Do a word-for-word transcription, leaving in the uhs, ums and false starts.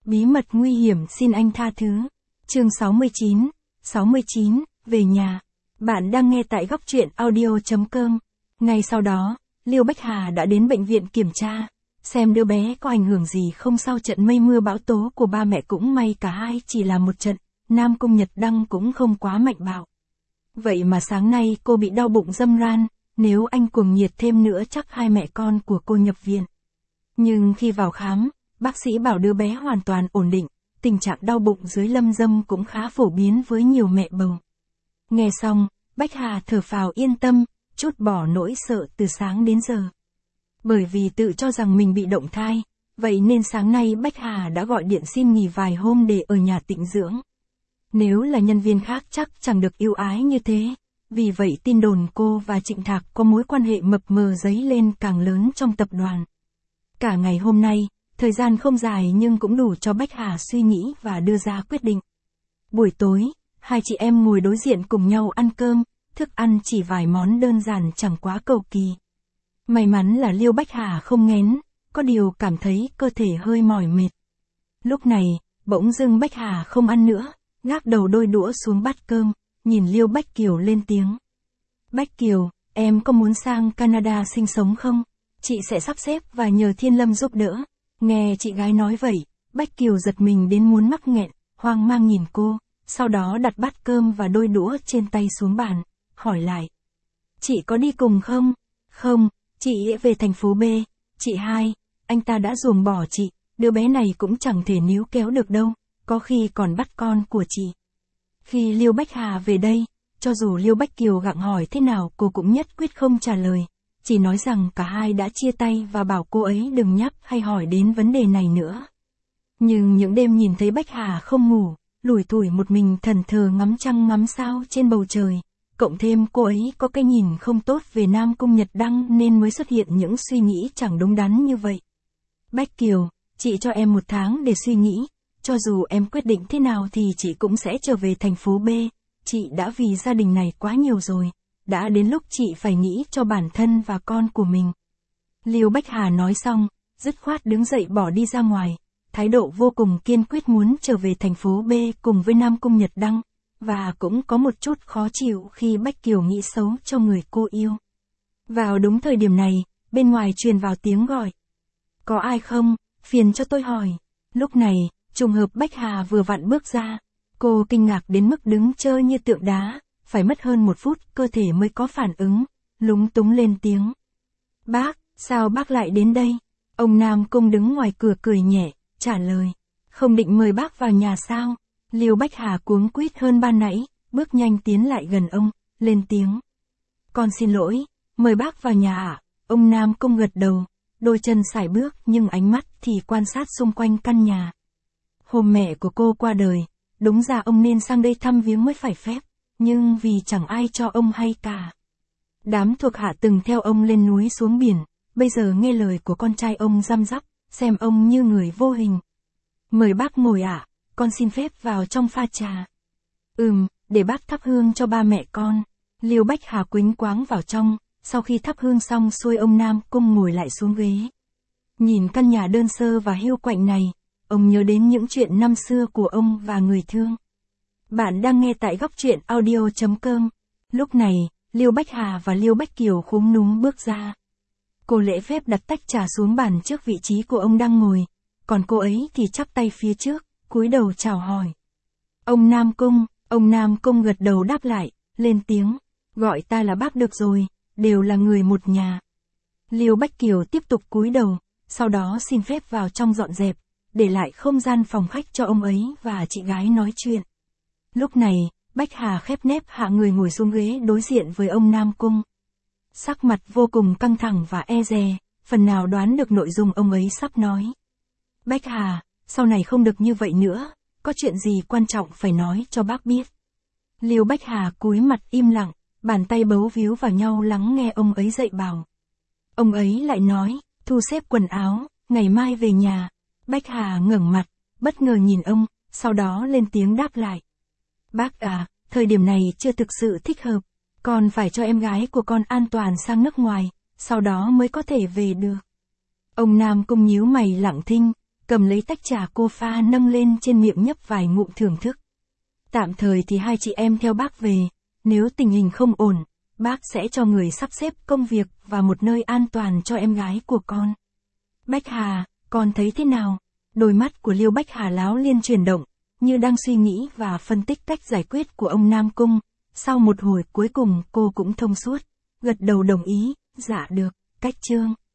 Bí mật nguy hiểm xin anh tha thứ. Chương sáu mươi chín, sáu mươi chín, về nhà. Bạn đang nghe tại góc truyện audio chấm com. Ngay sau đó, Liêu Bách Hà đã đến bệnh viện kiểm tra, xem đứa bé có ảnh hưởng gì không sau trận mây mưa bão tố của ba mẹ. Cũng may cả hai chỉ là một trận, Nam Cung Nhật Đăng cũng không quá mạnh bạo. Vậy mà sáng nay cô bị đau bụng râm ran, nếu anh cuồng nhiệt thêm nữa chắc hai mẹ con của cô nhập viện. Nhưng khi vào khám, bác sĩ bảo đứa bé hoàn toàn ổn định, tình trạng đau bụng dưới lâm dâm cũng khá phổ biến với nhiều mẹ bầu. Nghe xong, Bách Hà thở phào yên tâm, trút bỏ nỗi sợ từ sáng đến giờ. Bởi vì tự cho rằng mình bị động thai, vậy nên sáng nay Bách Hà đã gọi điện xin nghỉ vài hôm để ở nhà tĩnh dưỡng. Nếu là nhân viên khác chắc chẳng được ưu ái như thế, vì vậy tin đồn cô và Trịnh Thạc có mối quan hệ mập mờ dấy lên càng lớn trong tập đoàn. Cả ngày hôm nay, thời gian không dài nhưng cũng đủ cho Bách Hà suy nghĩ và đưa ra quyết định. Buổi tối, hai chị em ngồi đối diện cùng nhau ăn cơm, thức ăn chỉ vài món đơn giản chẳng quá cầu kỳ. May mắn là Liêu Bách Hà không nghén, có điều cảm thấy cơ thể hơi mỏi mệt. Lúc này, bỗng dưng Bách Hà không ăn nữa, gác đầu đôi đũa xuống bát cơm, nhìn Liêu Bách Kiều lên tiếng. Bách Kiều, em có muốn sang Canada sinh sống không? Chị sẽ sắp xếp và nhờ Thiên Lâm giúp đỡ. Nghe chị gái nói vậy, Bách Kiều giật mình đến muốn mắc nghẹn, hoang mang nhìn cô, sau đó đặt bát cơm và đôi đũa trên tay xuống bàn, hỏi lại. Chị có đi cùng không? Không, chị về thành phố B. Chị hai, anh ta đã ruồng bỏ chị, đứa bé này cũng chẳng thể níu kéo được đâu, có khi còn bắt con của chị. Khi Liêu Bách Hà về đây, cho dù Liêu Bách Kiều gặng hỏi thế nào cô cũng nhất quyết không trả lời, chỉ nói rằng cả hai đã chia tay và bảo cô ấy đừng nhắc hay hỏi đến vấn đề này nữa. Nhưng những đêm nhìn thấy Bách Hà không ngủ, lủi thủi một mình thẫn thờ ngắm trăng ngắm sao trên bầu trời, cộng thêm cô ấy có cái nhìn không tốt về Nam Cung Nhật Đăng nên mới xuất hiện những suy nghĩ chẳng đúng đắn như vậy. Bách Kiều, chị cho em một tháng để suy nghĩ, cho dù em quyết định thế nào thì chị cũng sẽ trở về thành phố B, chị đã vì gia đình này quá nhiều rồi, đã đến lúc chị phải nghĩ cho bản thân và con của mình. Liêu Bách Hà nói xong, dứt khoát đứng dậy bỏ đi ra ngoài, thái độ vô cùng kiên quyết muốn trở về thành phố B cùng với Nam Cung Nhật Đăng, và cũng có một chút khó chịu khi Bách Kiều nghĩ xấu cho người cô yêu. Vào đúng thời điểm này, bên ngoài truyền vào tiếng gọi. Có ai không, phiền cho tôi hỏi. Lúc này, trùng hợp Bách Hà vừa vặn bước ra, cô kinh ngạc đến mức đứng trơ như tượng đá, phải mất hơn một phút cơ thể mới có phản ứng, lúng túng lên tiếng. Bác, sao bác lại đến đây? Ông Nam Cung đứng ngoài cửa cười nhẹ, trả lời. Không định mời bác vào nhà sao? Liêu Bách Hà cuống quýt hơn ban nãy, bước nhanh tiến lại gần ông, lên tiếng. Con xin lỗi, mời bác vào nhà ạ. Ông Nam Cung gật đầu, đôi chân sải bước nhưng ánh mắt thì quan sát xung quanh căn nhà. Hôm mẹ của cô qua đời, đúng ra ông nên sang đây thăm viếng mới phải phép, nhưng vì chẳng ai cho ông hay cả. Đám thuộc hạ từng theo ông lên núi xuống biển, bây giờ nghe lời của con trai ông răm rắp, xem ông như người vô hình. Mời bác ngồi ạ, con xin phép vào trong pha trà. Ừm, để bác thắp hương cho ba mẹ con. Liêu Bách Hà quính quáng vào trong, sau khi thắp hương xong xuôi ông Nam Cung ngồi lại xuống ghế. Nhìn căn nhà đơn sơ và hiu quạnh này, ông nhớ đến những chuyện năm xưa của ông và người thương. Bạn đang nghe tại góc truyện audio chấm com. Lúc này, Liêu Bách Hà và Liêu Bách Kiều khúm núm bước ra. Cô lễ phép đặt tách trà xuống bàn trước vị trí của ông đang ngồi, còn cô ấy thì chắp tay phía trước, cúi đầu chào hỏi. Ông Nam Cung, ông Nam Cung gật đầu đáp lại, lên tiếng, gọi ta là bác được rồi, đều là người một nhà. Liêu Bách Kiều tiếp tục cúi đầu, sau đó xin phép vào trong dọn dẹp, để lại không gian phòng khách cho ông ấy và chị gái nói chuyện. Lúc này, Bách Hà khép nép hạ người ngồi xuống ghế đối diện với ông Nam Cung. Sắc mặt vô cùng căng thẳng và e dè, phần nào đoán được nội dung ông ấy sắp nói. Bách Hà, sau này không được như vậy nữa, có chuyện gì quan trọng phải nói cho bác biết. Liêu Bách Hà cúi mặt im lặng, bàn tay bấu víu vào nhau lắng nghe ông ấy dạy bảo. Ông ấy lại nói, thu xếp quần áo, ngày mai về nhà. Bách Hà ngẩng mặt, bất ngờ nhìn ông, sau đó lên tiếng đáp lại. Bác à, thời điểm này chưa thực sự thích hợp, còn phải cho em gái của con an toàn sang nước ngoài, sau đó mới có thể về được. Ông Nam Cung nhíu mày lặng thinh, cầm lấy tách trà cô pha nâng lên trên miệng nhấp vài ngụm thưởng thức. Tạm thời thì hai chị em theo bác về, nếu tình hình không ổn, bác sẽ cho người sắp xếp công việc và một nơi an toàn cho em gái của con. Bách Hà, con thấy thế nào? Đôi mắt của Liêu Bách Hà láo liên chuyển động, như đang suy nghĩ và phân tích cách giải quyết của ông Nam Cung. Sau một hồi cuối cùng cô cũng thông suốt, gật đầu đồng ý, dạ được, Cách Trương.